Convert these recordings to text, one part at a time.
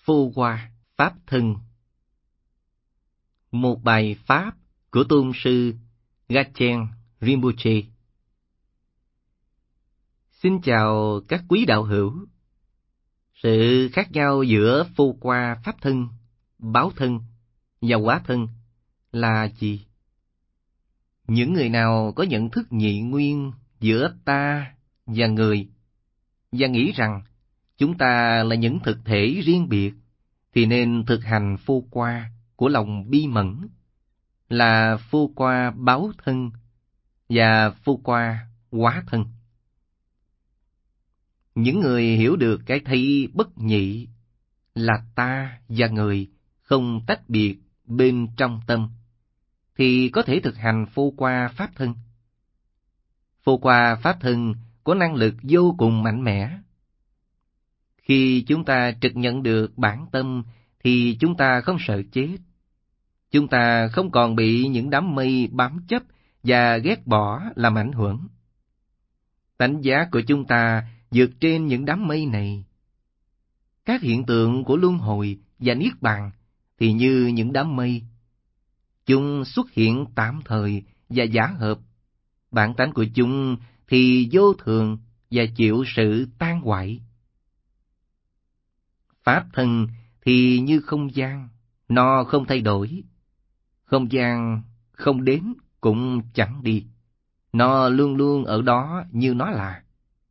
Phô Hoa Pháp Thân. Một bài pháp của Tôn sư Gachen Rinpoche. Xin chào các quý đạo hữu. Sự khác nhau giữa Phô Hoa Pháp Thân, Báo Thân và Hóa Thân là gì? Những người nào có nhận thức nhị nguyên giữa ta và người, và nghĩ rằng chúng ta là những thực thể riêng biệt, thì nên thực hành Phô Hoa của lòng bi mẫn, là Phô Hoa Báo Thân và Phô Hoa Hóa Thân. Những người hiểu được cái thấy bất nhị là ta và người không tách biệt bên trong tâm, thì có thể thực hành Phô Hoa Pháp Thân. Phô Hoa Pháp Thân có năng lực vô cùng mạnh mẽ. Khi chúng ta trực nhận được bản tâm, thì chúng ta không sợ chết. Chúng ta không còn bị những đám mây bám chấp và ghét bỏ làm ảnh hưởng. Tánh giác của chúng ta vượt trên những đám mây này. Các hiện tượng của luân hồi và niết bàn thì như những đám mây. Chúng xuất hiện tạm thời và giả hợp. Bản tánh của chúng thì vô thường và chịu sự tan hoại. Pháp thân thì như không gian, nó không thay đổi. Không gian không đến cũng chẳng đi. Nó luôn luôn ở đó như nó là.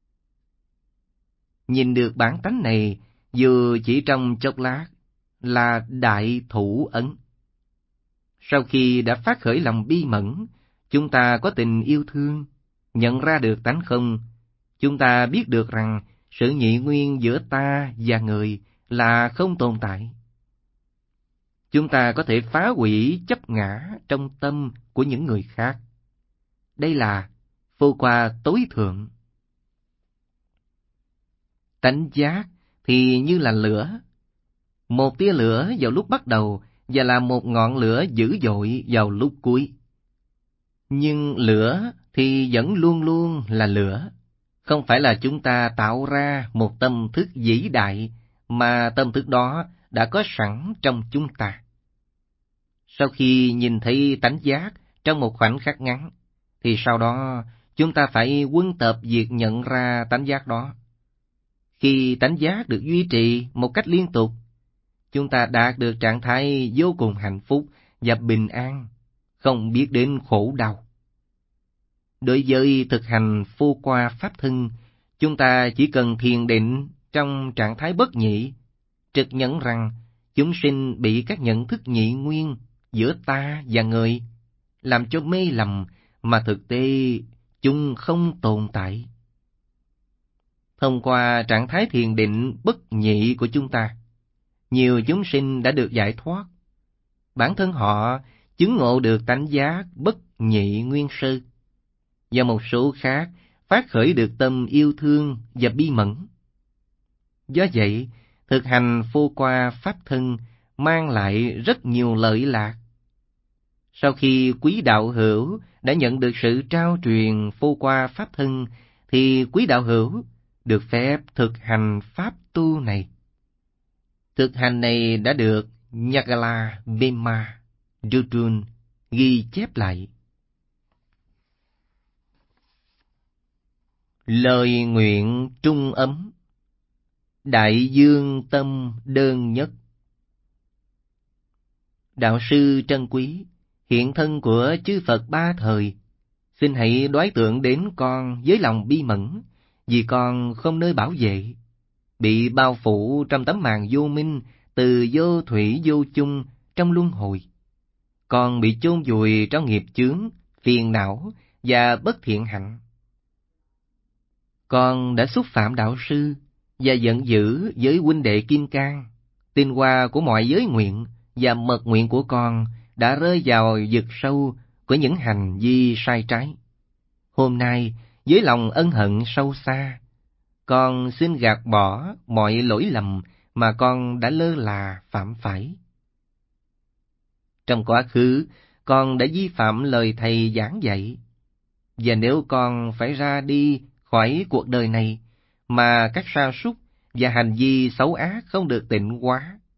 Nhìn được bản tánh này dù chỉ trong chốc lát là đại thủ ấn. Sau khi đã phát khởi lòng bi mẫn, chúng ta có tình yêu thương, nhận ra được tánh không. Chúng ta biết được rằng sự nhị nguyên giữa ta và người là không tồn tại. Chúng ta có thể phá hủy chấp ngã trong tâm của những người khác. Đây là Phô Hoa tối thượng. Tánh giác thì như là lửa. Một tia lửa vào lúc bắt đầu và là một ngọn lửa dữ dội vào lúc cuối. Nhưng lửa thì vẫn luôn luôn là lửa. Không phải là chúng ta tạo ra một tâm thức vĩ đại, mà tâm thức đó đã có sẵn trong chúng ta. Sau khi nhìn thấy tánh giác trong một khoảnh khắc ngắn, thì sau đó chúng ta phải quân tập việc nhận ra tánh giác đó. Khi tánh giác được duy trì một cách liên tục, chúng ta đạt được trạng thái vô cùng hạnh phúc và bình an, không biết đến khổ đau. Đối với thực hành Phô Hoa Pháp Thân, chúng ta chỉ cần thiền định trong trạng thái bất nhị, trực nhận rằng chúng sinh bị các nhận thức nhị nguyên giữa ta và người làm cho mê lầm, mà thực tế chúng không tồn tại. Thông qua trạng thái thiền định bất nhị của chúng ta, nhiều chúng sinh đã được giải thoát. Bản thân họ chứng ngộ được tánh giác bất nhị nguyên sơ, và một số khác phát khởi được tâm yêu thương và bi mẫn. Do vậy, thực hành Phô Hoa Pháp Thân mang lại rất nhiều lợi lạc. Sau khi quý đạo hữu đã nhận được sự trao truyền Phô Hoa Pháp Thân, thì quý đạo hữu được phép thực hành pháp tu này. Thực hành này đã được Nhagala Bema Dutun ghi chép lại. Lời nguyện trung ấm, đại dương tâm đơn nhất. Đạo sư trân quý, hiện thân của chư Phật ba thời, xin hãy đoái tượng đến con với lòng bi mẫn, vì con không nơi bảo vệ, bị bao phủ trong tấm màn vô minh từ vô thủy vô chung trong luân hồi. Con bị chôn vùi trong nghiệp chướng, phiền não và bất thiện hạnh. Con đã xúc phạm đạo sư và giận dữ với huynh đệ Kim Cang. Tinh hoa của mọi giới nguyện và mật nguyện của con đã rơi vào vực sâu của những hành vi sai trái. Hôm nay, với lòng ân hận sâu xa, con xin gạt bỏ mọi lỗi lầm mà con đã lơ là phạm phải. Trong quá khứ, con đã vi phạm lời thầy giảng dạy, và nếu con phải ra đi khỏi cuộc đời này mà các sa sút và hành vi xấu ác không được tịnh hóa,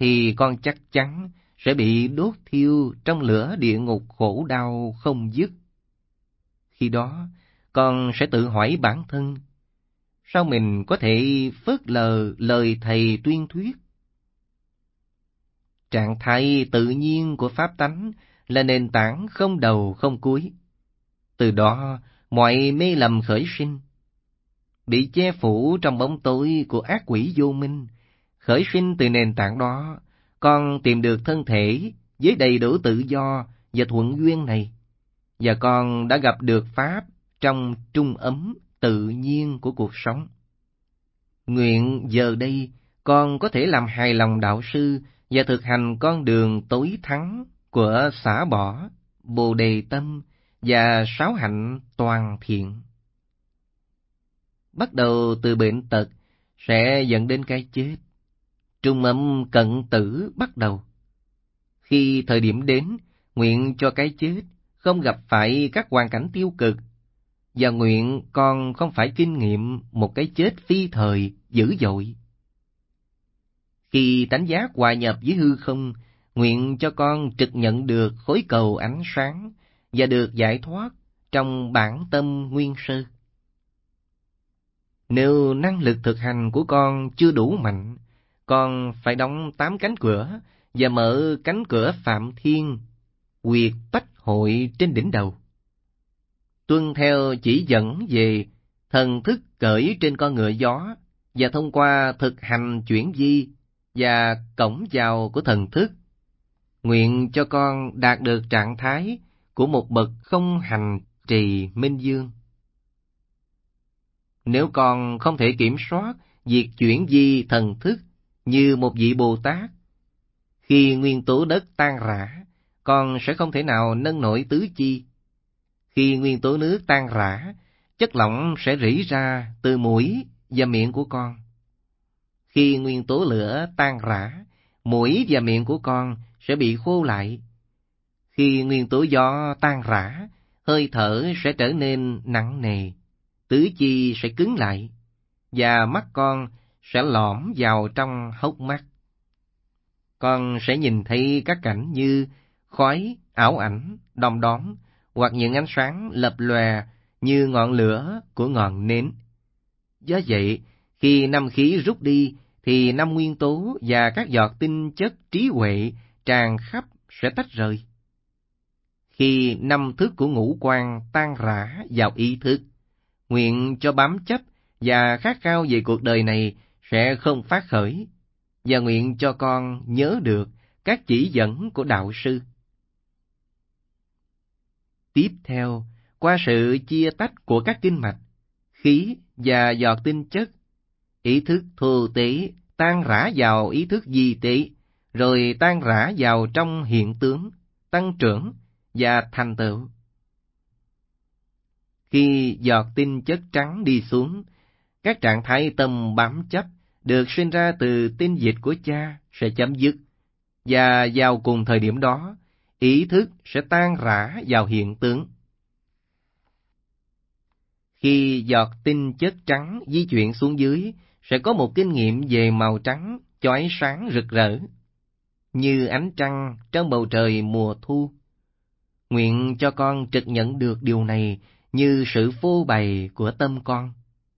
thì con chắc chắn sẽ bị đốt thiêu trong lửa địa ngục khổ đau không dứt. Khi đó, con sẽ tự hỏi bản thân, sao mình có thể phớt lờ lời Thầy tuyên thuyết? Trạng thái tự nhiên của pháp tánh là nền tảng không đầu không cuối. Từ đó, mọi mê lầm khởi sinh. Bị che phủ trong bóng tối của ác quỷ vô minh, khởi sinh từ nền tảng đó, con tìm được thân thể với đầy đủ tự do và thuận duyên này, và con đã gặp được Pháp trong trung ấm tự nhiên của cuộc sống. Nguyện giờ đây con có thể làm hài lòng đạo sư và thực hành con đường tối thắng của xả bỏ, bồ đề tâm và sáu hạnh toàn thiện. Bắt đầu từ bệnh tật sẽ dẫn đến cái chết. Trung âm cận tử bắt đầu. Khi thời điểm đến, nguyện cho cái chết không gặp phải các hoàn cảnh tiêu cực, và nguyện con không phải kinh nghiệm một cái chết phi thời, dữ dội. Khi tánh giác hòa nhập với hư không, nguyện cho con trực nhận được khối cầu ánh sáng và được giải thoát trong bản tâm nguyên sơ. Nếu năng lực thực hành của con chưa đủ mạnh, con phải đóng 8 cánh cửa và mở cánh cửa Phạm Thiên, huyệt Bách Hội trên đỉnh đầu. Tuân theo chỉ dẫn về thần thức cởi trên con ngựa gió, và thông qua thực hành chuyển di và cổng vào của thần thức, nguyện cho con đạt được trạng thái của một bậc không hành trì minh dương. Nếu con không thể kiểm soát việc chuyển di thần thức như một vị Bồ Tát, khi nguyên tố đất tan rã, con sẽ không thể nào nâng nổi tứ chi. Khi nguyên tố nước tan rã, chất lỏng sẽ rỉ ra từ mũi và miệng của con. Khi nguyên tố lửa tan rã, mũi và miệng của con sẽ bị khô lại. Khi nguyên tố gió tan rã, hơi thở sẽ trở nên nặng nề, tứ chi sẽ cứng lại, và mắt con sẽ lõm vào trong hốc mắt. Con sẽ nhìn thấy các cảnh như khói, ảo ảnh, đom đóm, hoặc những ánh sáng lập lòe như ngọn lửa của ngọn nến. Do vậy, khi năm khí rút đi, thì năm nguyên tố và các giọt tinh chất trí huệ tràn khắp sẽ tách rời. Khi năm thức của ngũ quan tan rã vào ý thức, nguyện cho bám chấp và khát khao về cuộc đời này sẽ không phát khởi, và nguyện cho con nhớ được các chỉ dẫn của đạo sư. Tiếp theo, qua sự chia tách của các kinh mạch, khí và giọt tinh chất, ý thức thô tế tan rã vào ý thức vi tế, rồi tan rã vào trong hiện tướng, tăng trưởng và thành tựu. Khi giọt tinh chất trắng đi xuống, các trạng thái tâm bám chấp được sinh ra từ tinh dịch của cha sẽ chấm dứt, và vào cùng thời điểm đó, ý thức sẽ tan rã vào hiện tướng. Khi giọt tinh chất trắng di chuyển xuống dưới, sẽ có một kinh nghiệm về màu trắng chói sáng rực rỡ, như ánh trăng trong bầu trời mùa thu. Nguyện cho con trực nhận được điều này như sự phô bày của tâm con.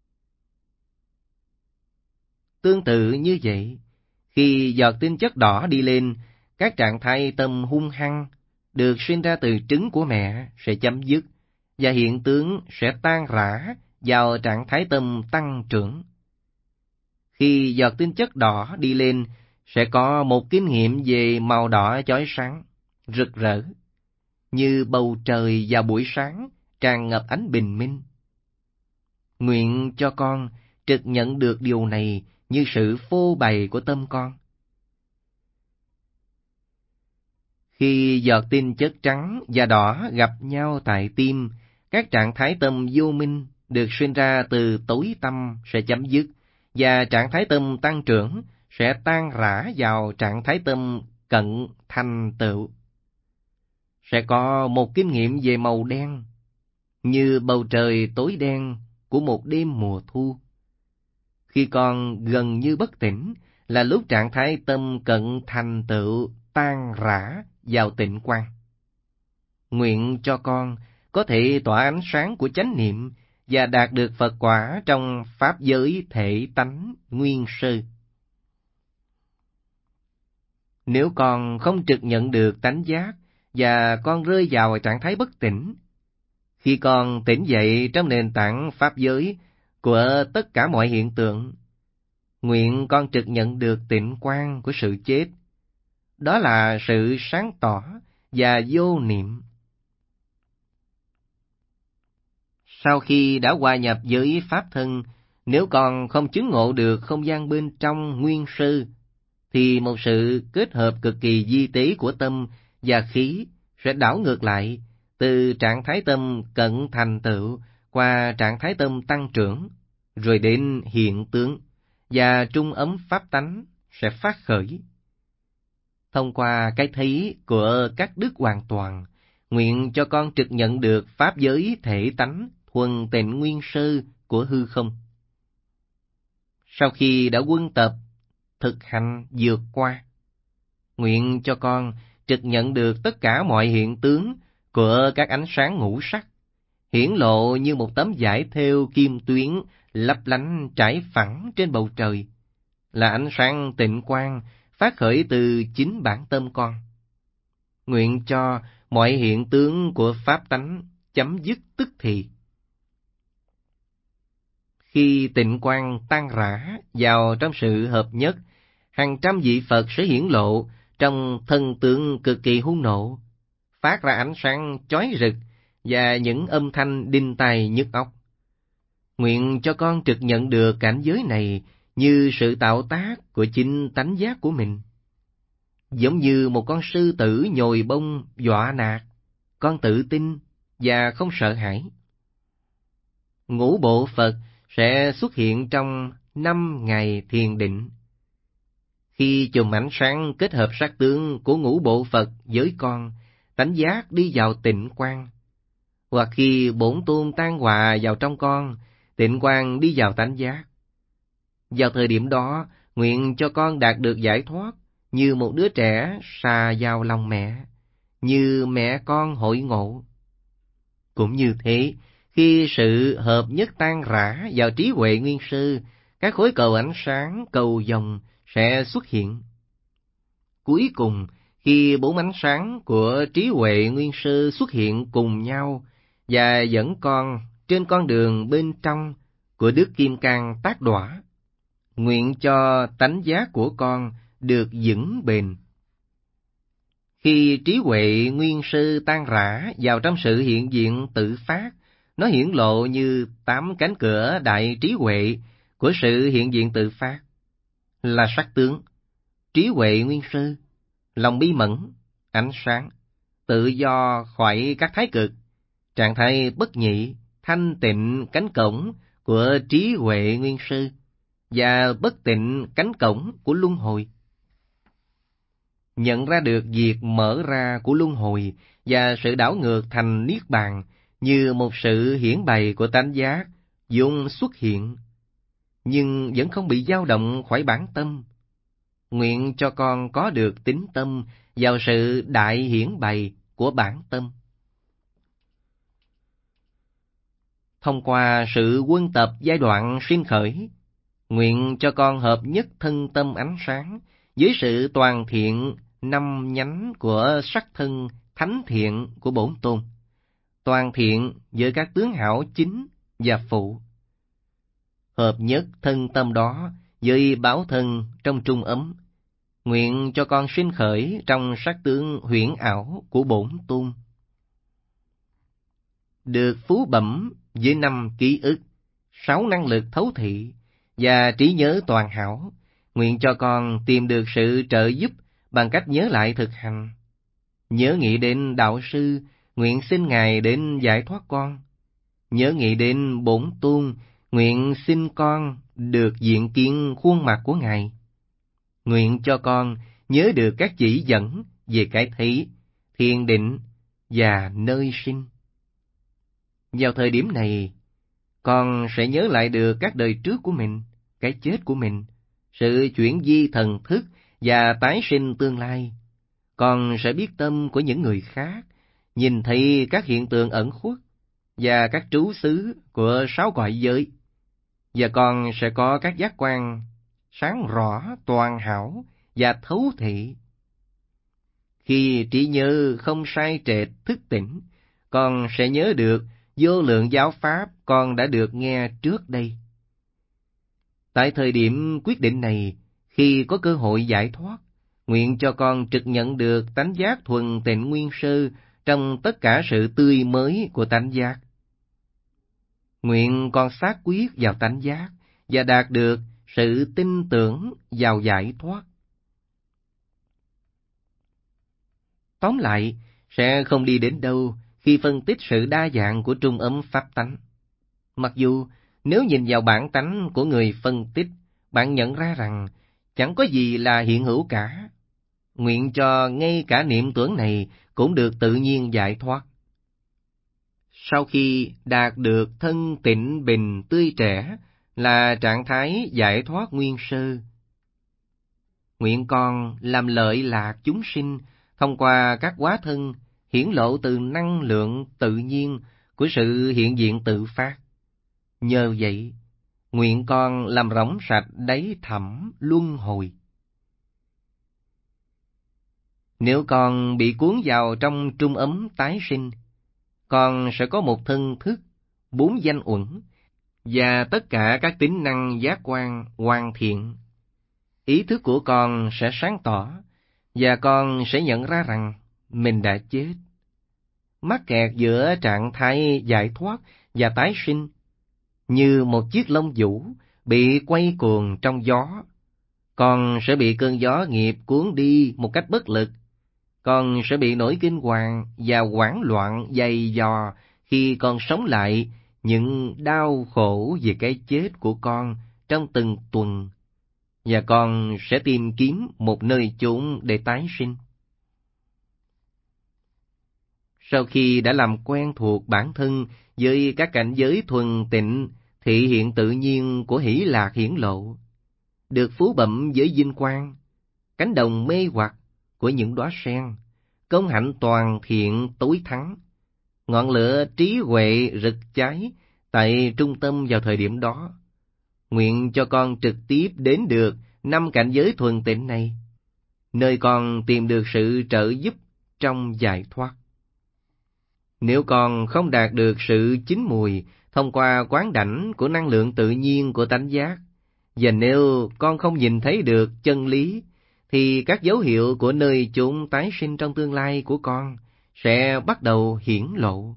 Tương tự như vậy, khi giọt tinh chất đỏ đi lên, các trạng thái tâm hung hăng được sinh ra từ trứng của mẹ sẽ chấm dứt, và hiện tướng sẽ tan rã vào trạng thái tâm tăng trưởng. Khi giọt tinh chất đỏ đi lên, sẽ có một kinh nghiệm về màu đỏ chói sáng, rực rỡ, như bầu trời vào buổi sáng tràn ngập ánh bình minh. Nguyện cho con trực nhận được điều này như sự phô bày của tâm con. Khi giọt tinh chất trắng và đỏ gặp nhau tại tim, các trạng thái tâm vô minh được sinh ra từ tối tâm sẽ chấm dứt, và trạng thái tâm tăng trưởng sẽ tan rã vào trạng thái tâm cận thành tựu. Sẽ có một kinh nghiệm về màu đen, như bầu trời tối đen của một đêm mùa thu. Khi con gần như bất tỉnh, là lúc trạng thái tâm cận thành tựu tan rã vào tịnh quang. Nguyện cho con có thể tỏa ánh sáng của chánh niệm và đạt được Phật quả trong pháp giới thể tánh nguyên sơ. Nếu con không trực nhận được tánh giác và con rơi vào trạng thái bất tỉnh, khi con tỉnh dậy trong nền tảng pháp giới của tất cả mọi hiện tượng, nguyện con trực nhận được tịnh quang của sự chết. Đó là sự sáng tỏ và vô niệm. Sau khi đã hòa nhập với pháp thân, nếu con không chứng ngộ được không gian bên trong nguyên sơ, thì một sự kết hợp cực kỳ vi tế của tâm và khí sẽ đảo ngược lại, từ trạng thái tâm cận thành tựu qua trạng thái tâm tăng trưởng, rồi đến hiện tướng, và trung ấm pháp tánh sẽ phát khởi. Thông qua cái thấy của các đức hoàn toàn, nguyện cho con trực nhận được pháp giới thể tánh thuần tịnh nguyên sơ của hư không. Sau khi đã quân tập, thực hành vượt qua, nguyện cho con trực nhận được tất cả mọi hiện tướng của các ánh sáng ngũ sắc, hiển lộ như một tấm vải thêu kim tuyến lấp lánh trải phẳng trên bầu trời, là ánh sáng tịnh quang phát khởi từ chính bản tâm con. Nguyện cho mọi hiện tướng của pháp tánh chấm dứt tức thì. Khi tịnh quang tan rã vào trong sự hợp nhất, hàng trăm vị Phật sẽ hiển lộ trong thân tướng cực kỳ hung nộ, phát ra ánh sáng chói rực và những âm thanh đinh tai nhức óc. Nguyện cho con trực nhận được cảnh giới này như sự tạo tác của chính tánh giác của mình. Giống như một con sư tử nhồi bông dọa nạt, con tự tin và không sợ hãi. Ngũ bộ Phật sẽ xuất hiện trong 5 ngày thiền định. Khi chùm ánh sáng kết hợp sắc tướng của ngũ bộ Phật với con, tánh giác đi vào tịnh quang. Hoặc khi bổn tôn tan hòa vào trong con, tịnh quang đi vào tánh giác. Vào thời điểm đó, nguyện cho con đạt được giải thoát như một đứa trẻ xà vào lòng mẹ, như mẹ con hội ngộ. Cũng như thế, khi sự hợp nhất tan rã vào trí huệ nguyên sơ, các khối cầu ánh sáng, cầu vồng sẽ xuất hiện. Cuối cùng, khi bốn ánh sáng của trí huệ nguyên sơ xuất hiện cùng nhau và dẫn con trên con đường bên trong của Đức Kim Cang tác đọa, nguyện cho tánh giác của con được vững bền. Khi trí huệ nguyên sơ tan rã vào trong sự hiện diện tự phát, nó hiển lộ như 8 cánh cửa đại trí huệ của sự hiện diện tự phát, là sắc tướng, trí huệ nguyên sơ, lòng bi mẫn, ánh sáng, tự do khỏi các thái cực, trạng thái bất nhị, thanh tịnh cánh cổng của trí huệ nguyên sơ, và bất tịnh cánh cổng của luân hồi. Nhận ra được việc mở ra của luân hồi và sự đảo ngược thành niết bàn như một sự hiển bày của tánh giác vốn xuất hiện, nhưng vẫn không bị dao động khỏi bản tâm. Nguyện cho con có được tín tâm vào sự đại hiển bày của bản tâm. Thông qua sự quân tập giai đoạn sinh khởi, nguyện cho con hợp nhất thân tâm ánh sáng với sự toàn thiện 5 nhánh của sắc thân thánh thiện của bổn tôn, toàn thiện với các tướng hảo chính và phụ. Hợp nhất thân tâm đó với báo thân trong trung ấm, nguyện cho con sinh khởi trong sắc tướng huyễn ảo của bổn tôn. Được phú bẩm với 5 ký ức, 6 năng lực thấu thị và trí nhớ toàn hảo, nguyện cho con tìm được sự trợ giúp bằng cách nhớ lại thực hành. Nhớ nghĩ đến đạo sư, nguyện xin Ngài đến giải thoát con. Nhớ nghĩ đến bổn tôn, nguyện xin con được diện kiến khuôn mặt của Ngài. Nguyện cho con nhớ được các chỉ dẫn về cái thấy, thiền định và nơi sinh. Vào thời điểm này, con sẽ nhớ lại được các đời trước của mình, cái chết của mình, sự chuyển di thần thức và tái sinh tương lai. Con sẽ biết tâm của những người khác, nhìn thấy các hiện tượng ẩn khuất và các trú xứ của 6 cõi giới. Và con sẽ có các giác quan sáng rõ, toàn hảo và thấu thị. Khi trí nhớ không sai trệt thức tỉnh, con sẽ nhớ được vô lượng giáo pháp con đã được nghe trước đây. Tại thời điểm quyết định này, khi có cơ hội giải thoát, nguyện cho con trực nhận được tánh giác thuần tịnh nguyên sơ trong tất cả sự tươi mới của tánh giác. Nguyện con xác quyết vào tánh giác và đạt được sự tin tưởng vào giải thoát. Tóm lại, sẽ không đi đến đâu khi phân tích sự đa dạng của trung ấm pháp tánh. Mặc dù nếu nhìn vào bản tánh của người phân tích, bạn nhận ra rằng chẳng có gì là hiện hữu cả. Nguyện cho ngay cả niệm tưởng này cũng được tự nhiên giải thoát. Sau khi đạt được thân tịnh bình tươi trẻ là trạng thái giải thoát nguyên sơ, nguyện con làm lợi lạc chúng sinh thông qua các hóa thân hiển lộ từ năng lượng tự nhiên của sự hiện diện tự phát. Nhờ vậy, nguyện con làm rỗng sạch đáy thẳm luân hồi. Nếu con bị cuốn vào trong trung ấm tái sinh, con sẽ có một thân thức, 4 danh uẩn và tất cả các tính năng giác quan hoàn thiện. Ý thức của con sẽ sáng tỏ và con sẽ nhận ra rằng mình đã chết. Mắc kẹt giữa trạng thái giải thoát và tái sinh, như một chiếc lông vũ bị quay cuồng trong gió. Con sẽ bị cơn gió nghiệp cuốn đi một cách bất lực. Con sẽ bị nỗi kinh hoàng và hoảng loạn dày dò khi con sống lại những đau khổ về cái chết của con trong từng tuần. Và con sẽ tìm kiếm một nơi chốn để tái sinh. Sau khi đã làm quen thuộc bản thân với các cảnh giới thuần tịnh, thị hiện tự nhiên của hỷ lạc hiển lộ, được phú bẩm với vinh quang, cánh đồng mê hoặc của những đóa sen, công hạnh toàn thiện tối thắng, ngọn lửa trí huệ rực cháy tại trung tâm vào thời điểm đó. Nguyện cho con trực tiếp đến được 5 cảnh giới thuần tịnh này, nơi con tìm được sự trợ giúp trong giải thoát. Nếu con không đạt được sự chín mùi thông qua quán đảnh của năng lượng tự nhiên của tánh giác, và nếu con không nhìn thấy được chân lý, thì các dấu hiệu của nơi chốn tái sinh trong tương lai của con sẽ bắt đầu hiển lộ.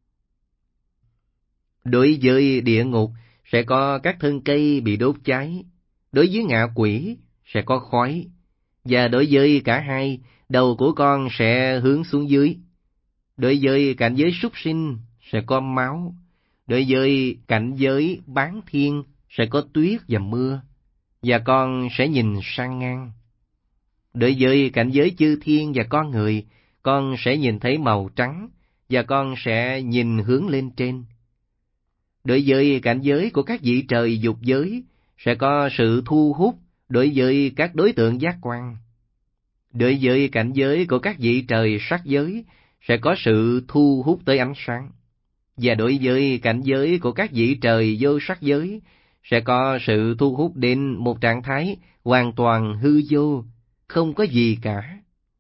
Đối với địa ngục sẽ có các thân cây bị đốt cháy, đối với ngạ quỷ sẽ có khói, và đối với cả hai, đầu của con sẽ hướng xuống dưới. Đối với cảnh giới súc sinh sẽ có máu, đối với cảnh giới bán thiên sẽ có tuyết và mưa, và con sẽ nhìn sang ngang. Đối với cảnh giới chư thiên và con người, con sẽ nhìn thấy màu trắng, và con sẽ nhìn hướng lên trên. Đối với cảnh giới của các vị trời dục giới, sẽ có sự thu hút đối với các đối tượng giác quan. Đối với cảnh giới của các vị trời sắc giới, sẽ có sự thu hút tới ánh sáng. Và đối với cảnh giới của các vị trời vô sắc giới, sẽ có sự thu hút đến một trạng thái hoàn toàn hư vô, không có gì cả.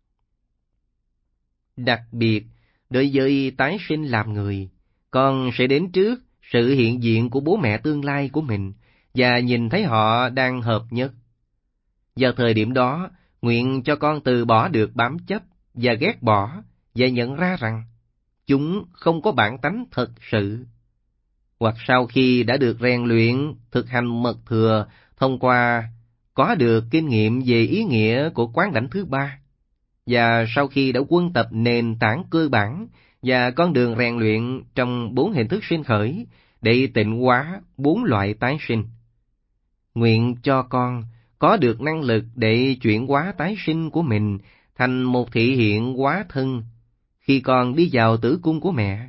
Đặc biệt, đối với tái sinh làm người, con sẽ đến trước sự hiện diện của bố mẹ tương lai của mình và nhìn thấy họ đang hợp nhất. Vào thời điểm đó, nguyện cho con từ bỏ được bám chấp và ghét bỏ, và nhận ra rằng chúng không có bản tánh thật sự. Hoặc sau khi đã được rèn luyện, thực hành mật thừa thông qua có được kinh nghiệm về ý nghĩa của quán đảnh thứ 3, và sau khi đã quân tập nền tảng cơ bản và con đường rèn luyện trong 4 hình thức sinh khởi để tịnh hóa 4 loại tái sinh, nguyện cho con có được năng lực để chuyển hóa tái sinh của mình thành một thị hiện hóa thân khi con đi vào tử cung của mẹ.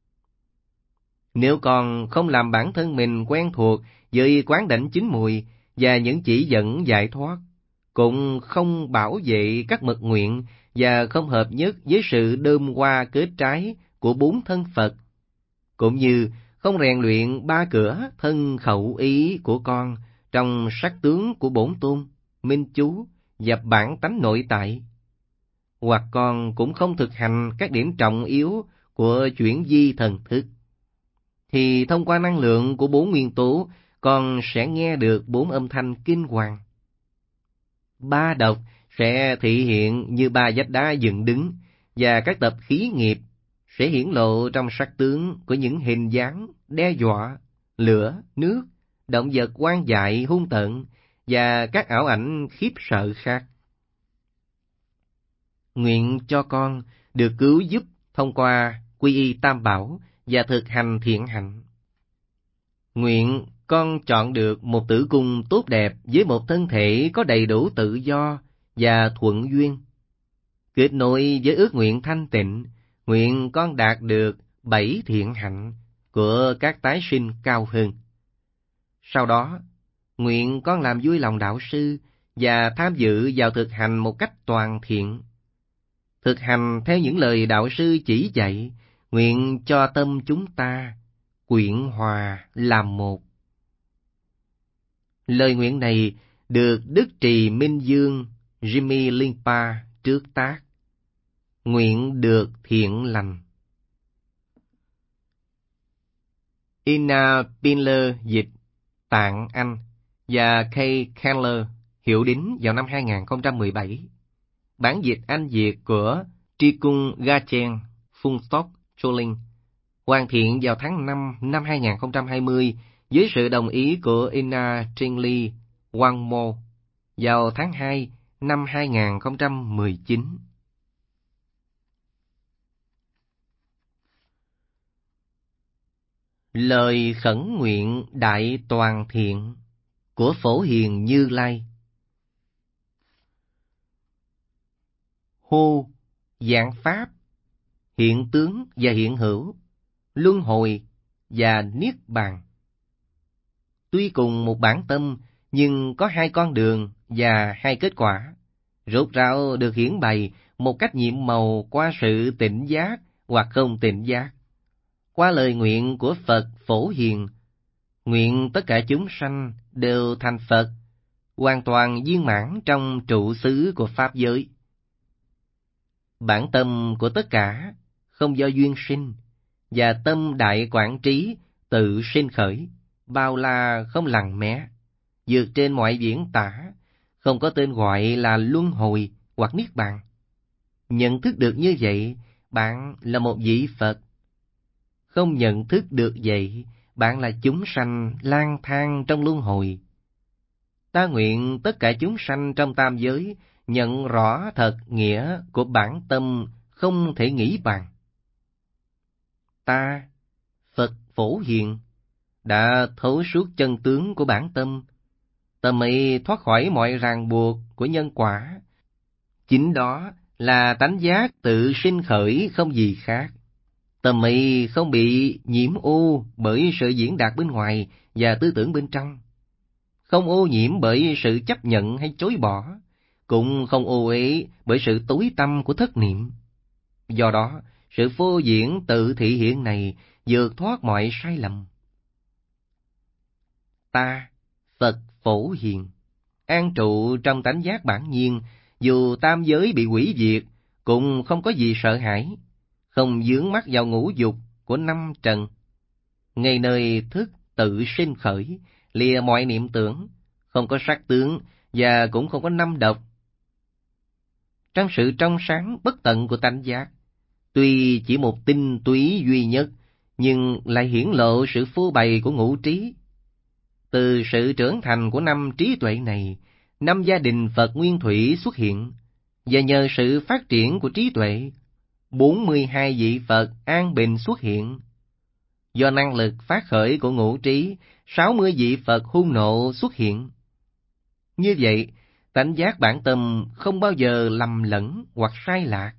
Nếu con không làm bản thân mình quen thuộc với quán đảnh chín mùi, và những chỉ dẫn giải thoát, cũng không bảo vệ các mật nguyện và không hợp nhất với sự đơm hoa kết trái của bốn thân Phật, cũng như không rèn luyện ba cửa thân khẩu ý của con trong sắc tướng của bổn tôn, minh chú và bản tánh nội tại. Hoặc con cũng không thực hành các điểm trọng yếu của chuyển di thần thức, thì thông qua năng lượng của bốn nguyên tố, con sẽ nghe được bốn âm thanh kinh hoàng. Ba độc sẽ thị hiện như ba vách đá dựng đứng, và các tập khí nghiệp sẽ hiển lộ trong sắc tướng của những hình dáng đe dọa, lửa, nước, động vật hoang dại hung tợn và các ảo ảnh khiếp sợ khác. Nguyện cho con được cứu giúp thông qua quy y Tam Bảo và thực hành thiện hạnh. Nguyện con chọn được một tử cung tốt đẹp với một thân thể có đầy đủ tự do và thuận duyên. Kết nối với ước nguyện thanh tịnh, nguyện con đạt được 7 thiện hạnh của các tái sinh cao hơn. Sau đó, nguyện con làm vui lòng đạo sư và tham dự vào thực hành một cách toàn thiện. Thực hành theo những lời đạo sư chỉ dạy, nguyện cho tâm chúng ta quyện hòa làm một. Lời nguyện này được Đức Trì Minh Dương Jimmy Linpa trước tác. Nguyện được thiện lành. Ina Pinler dịch, Tạng Anh và Kay Keller hiệu đính vào năm 2017. Bản dịch Anh Việt của Tri Cung Gachen Phuntok Choling hoàn thiện vào tháng 5 năm 2020 với sự đồng ý của Ina Tringley Wangmo vào tháng 2 năm 2019. Lời khẩn nguyện đại toàn thiện của Phổ Hiền Như Lai. Hô, dạng pháp, hiện tướng và hiện hữu, luân hồi và niết bàn. Tuy cùng một bản tâm, nhưng có hai con đường và hai kết quả, rốt ráo được hiển bày một cách nhiệm màu qua sự tỉnh giác hoặc không tỉnh giác. Qua lời nguyện của Phật Phổ Hiền, nguyện tất cả chúng sanh đều thành Phật, hoàn toàn viên mãn trong trụ xứ của Pháp giới. Bản tâm của tất cả không do duyên sinh, và tâm đại quảng trí tự sinh khởi, bao la không lằng mé, vượt trên mọi diễn tả, không có tên gọi là luân hồi hoặc niết bàn. Nhận thức được như vậy, bạn là một vị Phật. Không nhận thức được vậy, bạn là chúng sanh lang thang trong luân hồi. Ta nguyện tất cả chúng sanh trong tam giới nhận rõ thật nghĩa của bản tâm không thể nghĩ bàn. Ta, Phật Phổ Hiền, đã thấu suốt chân tướng của bản tâm. Tâm ấy thoát khỏi mọi ràng buộc của nhân quả. Chính đó là tánh giác tự sinh khởi không gì khác. Tâm ấy không bị nhiễm ô bởi sự diễn đạt bên ngoài và tư tưởng bên trong. Không ô nhiễm bởi sự chấp nhận hay chối bỏ, cũng không ô uế bởi sự tối tăm của thất niệm. Do đó, sự phô diễn tự thị hiện này vượt thoát mọi sai lầm. Ta, Phật Phổ Hiền, an trụ trong tánh giác bản nhiên, dù tam giới bị hủy diệt, cũng không có gì sợ hãi, không vướng mắc vào ngũ dục của năm trần. Ngay nơi thức tự sinh khởi, lìa mọi niệm tưởng, không có sắc tướng và cũng không có năm độc. Trong sự trong sáng bất tận của tánh giác, tuy chỉ một tinh túy duy nhất, nhưng lại hiển lộ sự phô bày của ngũ trí. Từ sự trưởng thành của năm trí tuệ này, năm gia đình Phật Nguyên Thủy xuất hiện, và nhờ sự phát triển của trí tuệ, 42 vị Phật an bình xuất hiện. Do năng lực phát khởi của ngũ trí, 60 vị Phật hung nộ xuất hiện. Như vậy, tánh giác bản tâm không bao giờ lầm lẫn hoặc sai lạc.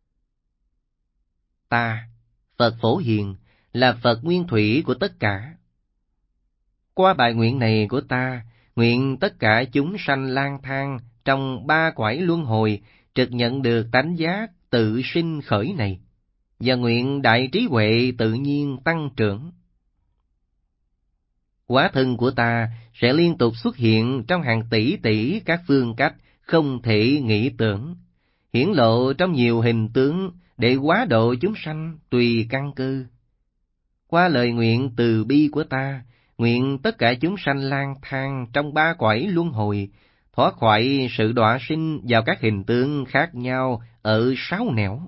Ta, Phật Phổ Hiền, là Phật Nguyên Thủy của tất cả. Qua bài nguyện này của ta, nguyện tất cả chúng sanh lang thang trong ba cõi luân hồi trực nhận được tánh giác tự sinh khởi này, và nguyện đại trí huệ tự nhiên tăng trưởng. Hóa thân của ta sẽ liên tục xuất hiện trong hàng tỷ tỷ các phương cách không thể nghĩ tưởng, hiển lộ trong nhiều hình tướng để hóa độ chúng sanh tùy căn cơ. Qua lời nguyện từ bi của ta, nguyện tất cả chúng sanh lang thang trong ba cõi luân hồi, thoát khỏi sự đọa sinh vào các hình tướng khác nhau ở sáu nẻo.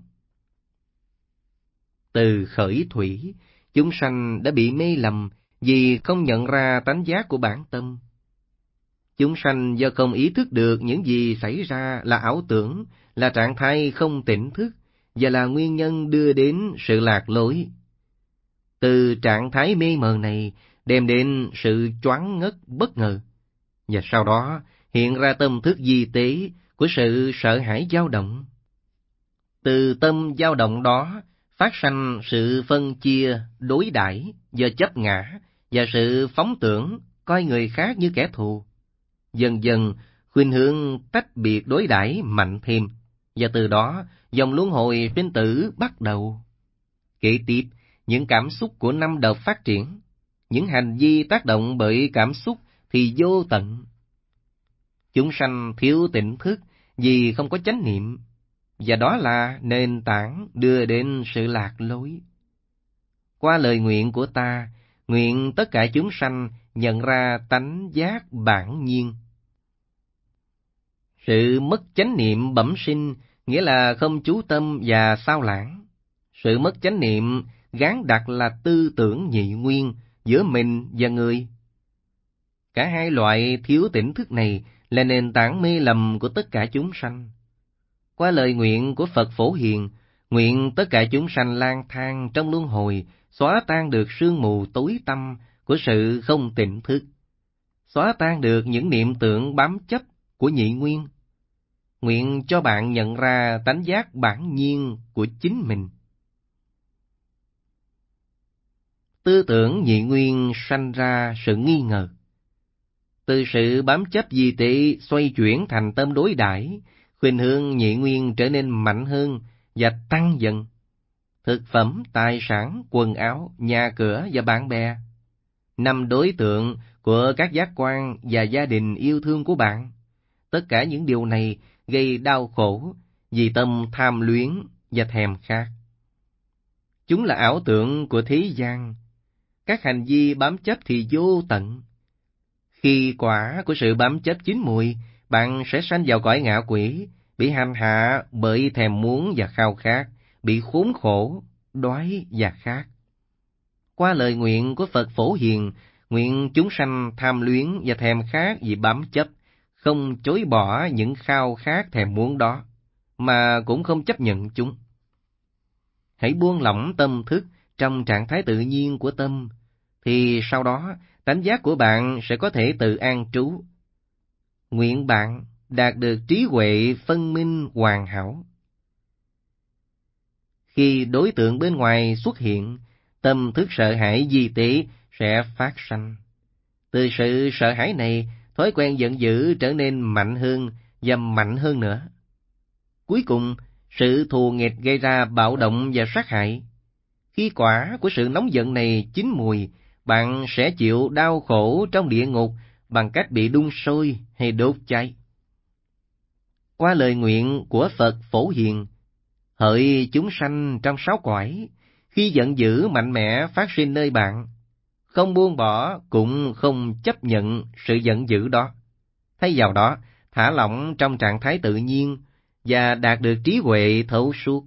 Từ khởi thủy, chúng sanh đã bị mê lầm vì không nhận ra tánh giác của bản tâm. Chúng sanh do không ý thức được những gì xảy ra là ảo tưởng, là trạng thái không tỉnh thức, và là nguyên nhân đưa đến sự lạc lối. Từ trạng thái mê mờ này đem đến sự choáng ngất bất ngờ, và sau đó hiện ra tâm thức di tế của sự sợ hãi dao động. Từ tâm dao động đó phát sanh sự phân chia, đối đãi do chấp ngã và sự phóng tưởng coi người khác như kẻ thù. Dần dần khuynh hướng tách biệt đối đãi mạnh thêm, và từ đó dòng luân hồi sinh tử bắt đầu. Kế tiếp, những cảm xúc của năm đợt phát triển, những hành vi tác động bởi cảm xúc thì vô tận. Chúng sanh thiếu tỉnh thức vì không có chánh niệm, và đó là nền tảng đưa đến sự lạc lối. Qua lời nguyện của ta, nguyện tất cả chúng sanh nhận ra tánh giác bản nhiên. Sự mất chánh niệm bẩm sinh nghĩa là không chú tâm và sao lãng. Sự mất chánh niệm gán đặt là tư tưởng nhị nguyên giữa mình và người. Cả hai loại thiếu tỉnh thức này là nền tảng mê lầm của tất cả chúng sanh. Qua lời nguyện của Phật Phổ Hiền, nguyện tất cả chúng sanh lang thang trong luân hồi, xóa tan được sương mù tối tăm của sự không tỉnh thức, xóa tan được những niệm tưởng bám chấp của nhị nguyên. Nguyện cho bạn nhận ra tánh giác bản nhiên của chính mình. Tư tưởng nhị nguyên sanh ra sự nghi ngờ. Từ sự bám chấp di tị xoay chuyển thành tâm đối đãi, khuynh hướng nhị nguyên trở nên mạnh hơn và tăng dần. Thực phẩm, tài sản, quần áo, nhà cửa và bạn bè, năm đối tượng của các giác quan và gia đình yêu thương của bạn. Tất cả những điều này gây đau khổ vì tâm tham luyến và thèm khát. Chúng là ảo tưởng của thế gian. Các hành vi bám chấp thì vô tận. Khi quả của sự bám chấp chín mùi, bạn sẽ sanh vào cõi ngạ quỷ, bị hành hạ bởi thèm muốn và khao khát, bị khốn khổ, đói và khát. Qua lời nguyện của Phật Phổ Hiền, nguyện chúng sanh tham luyến và thèm khát vì bám chấp, không chối bỏ những khao khát thèm muốn đó, mà cũng không chấp nhận chúng. Hãy buông lỏng tâm thức trong trạng thái tự nhiên của tâm, thì sau đó tánh giác của bạn sẽ có thể tự an trú. Nguyện bạn đạt được trí huệ phân minh hoàn hảo. Khi đối tượng bên ngoài xuất hiện, tâm thức sợ hãi di tế sẽ phát sanh. Từ sự sợ hãi này, thói quen giận dữ trở nên mạnh hơn và mạnh hơn nữa. Cuối cùng, sự thù nghịch gây ra bạo động và sát hại. Khi quả của sự nóng giận này chín mùi, bạn sẽ chịu đau khổ trong địa ngục bằng cách bị đun sôi hay đốt cháy. Qua lời nguyện của Phật Phổ Hiền, hỡi chúng sanh trong sáu cõi, khi giận dữ mạnh mẽ phát sinh nơi bạn, không buông bỏ cũng không chấp nhận sự giận dữ đó. Thay vào đó, thả lỏng trong trạng thái tự nhiên và đạt được trí huệ thấu suốt.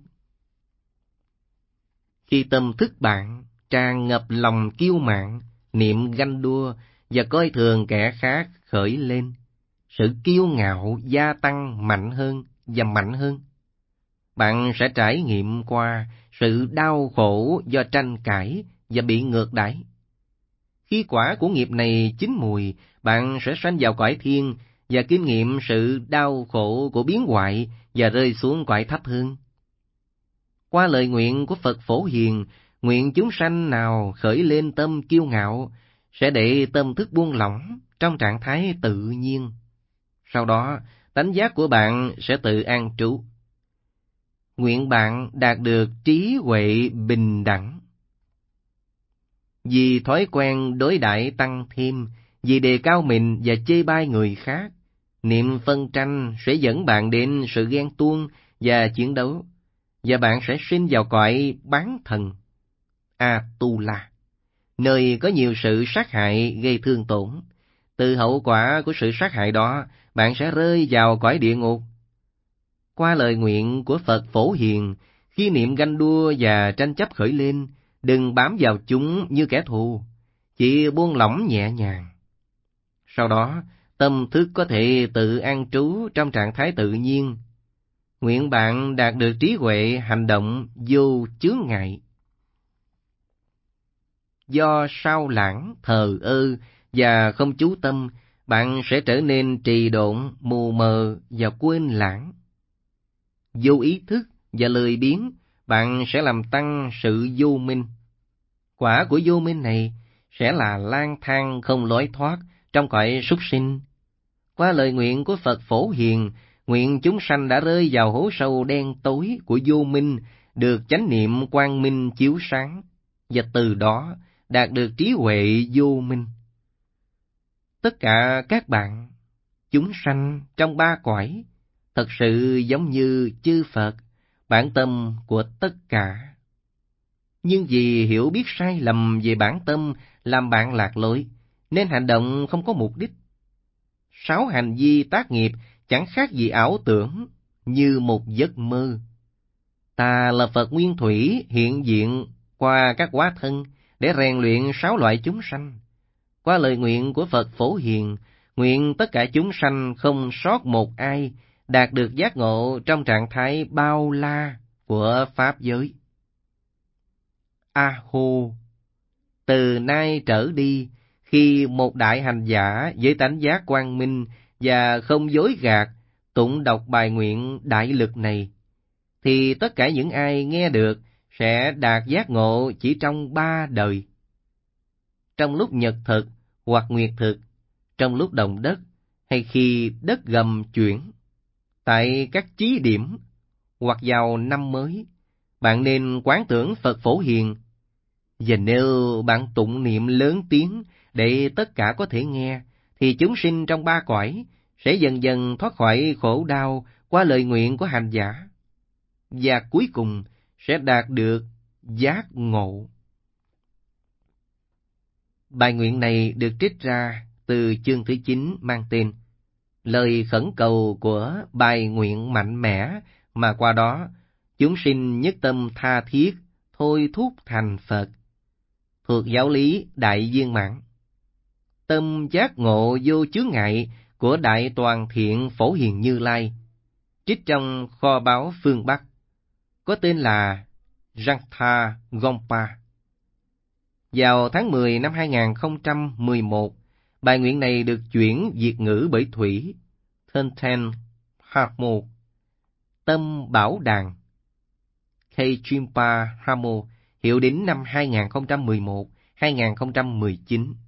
Khi tâm thức bạn tràn ngập lòng kiêu mạn, niệm ganh đua và coi thường kẻ khác khởi lên, sự kiêu ngạo gia tăng mạnh hơn và mạnh hơn. Bạn sẽ trải nghiệm qua sự đau khổ do tranh cãi và bị ngược đãi. Khi quả của nghiệp này chín mùi, bạn sẽ sanh vào cõi thiên và kinh nghiệm sự đau khổ của biến hoại và rơi xuống cõi thấp hơn. Qua lời nguyện của Phật Phổ Hiền, nguyện chúng sanh nào khởi lên tâm kiêu ngạo sẽ để tâm thức buông lỏng trong trạng thái tự nhiên. Sau đó, tánh giác của bạn sẽ tự an trú. Nguyện bạn đạt được trí huệ bình đẳng. Vì thói quen đối đãi tăng thêm, vì đề cao mình và chê bai người khác, niệm phân tranh sẽ dẫn bạn đến sự ghen tuông và chiến đấu, và bạn sẽ sinh vào cõi bán thần, Atula, nơi có nhiều sự sát hại gây thương tổn. Từ hậu quả của sự sát hại đó, bạn sẽ rơi vào cõi địa ngục. Qua lời nguyện của Phật Phổ Hiền, khi niệm ganh đua và tranh chấp khởi lên, đừng bám vào chúng như kẻ thù, chỉ buông lỏng nhẹ nhàng. Sau đó, tâm thức có thể tự an trú trong trạng thái tự nhiên. Nguyện bạn đạt được trí huệ hành động vô chướng ngại. Do sao lãng, thờ ơ và không chú tâm, bạn sẽ trở nên trì độn, mù mờ và quên lãng. Vô ý thức và lười biếng, bạn sẽ làm tăng sự vô minh. Quả của vô minh này sẽ là lang thang không lối thoát trong cõi súc sinh. Qua lời nguyện của Phật Phổ Hiền, nguyện chúng sanh đã rơi vào hố sâu đen tối của vô minh, được chánh niệm quang minh chiếu sáng, và từ đó đạt được trí huệ vô minh. Tất cả các bạn, chúng sanh trong ba cõi, thật sự giống như chư Phật, bản tâm của tất cả. Nhưng vì hiểu biết sai lầm về bản tâm làm bạn lạc lối, nên hành động không có mục đích. 6 hành vi tác nghiệp chẳng khác gì ảo tưởng, như một giấc mơ. Ta là Phật Nguyên Thủy hiện diện qua các hóa thân để rèn luyện 6 loại chúng sanh. Qua lời nguyện của Phật Phổ Hiền, nguyện tất cả chúng sanh không sót một ai đạt được giác ngộ trong trạng thái bao la của Pháp giới. A-hô, từ nay trở đi, khi một đại hành giả với tánh giác quang minh và không dối gạt tụng đọc bài nguyện đại lực này, thì tất cả những ai nghe được sẽ đạt giác ngộ chỉ trong 3 đời. Trong lúc nhật thực hoặc nguyệt thực, trong lúc động đất hay khi đất gầm chuyển, tại các chí điểm hoặc vào năm mới, bạn nên quán tưởng Phật Phổ Hiền. Và nếu bạn tụng niệm lớn tiếng để tất cả có thể nghe, thì chúng sinh trong ba cõi sẽ dần dần thoát khỏi khổ đau qua lời nguyện của hành giả, và cuối cùng sẽ đạt được giác ngộ. Bài nguyện này được trích ra từ chương thứ 9 mang tên Lời khẩn cầu của bài nguyện mạnh mẽ, mà qua đó chúng sinh nhất tâm tha thiết thôi thúc thành Phật, thuộc giáo lý Đại Viên Mãn. Tâm giác ngộ vô chướng ngại của Đại Toàn Thiện Phổ Hiền Như Lai, trích trong kho báu phương Bắc, có tên là Rangtha Gompa. Vào tháng 10 năm 2011, bài nguyện này được chuyển Việt ngữ bởi Thủy, Thenten Harmo, Tâm Bảo Đàn, Kachimpa Hamo, hiệu đính năm 2011-2019.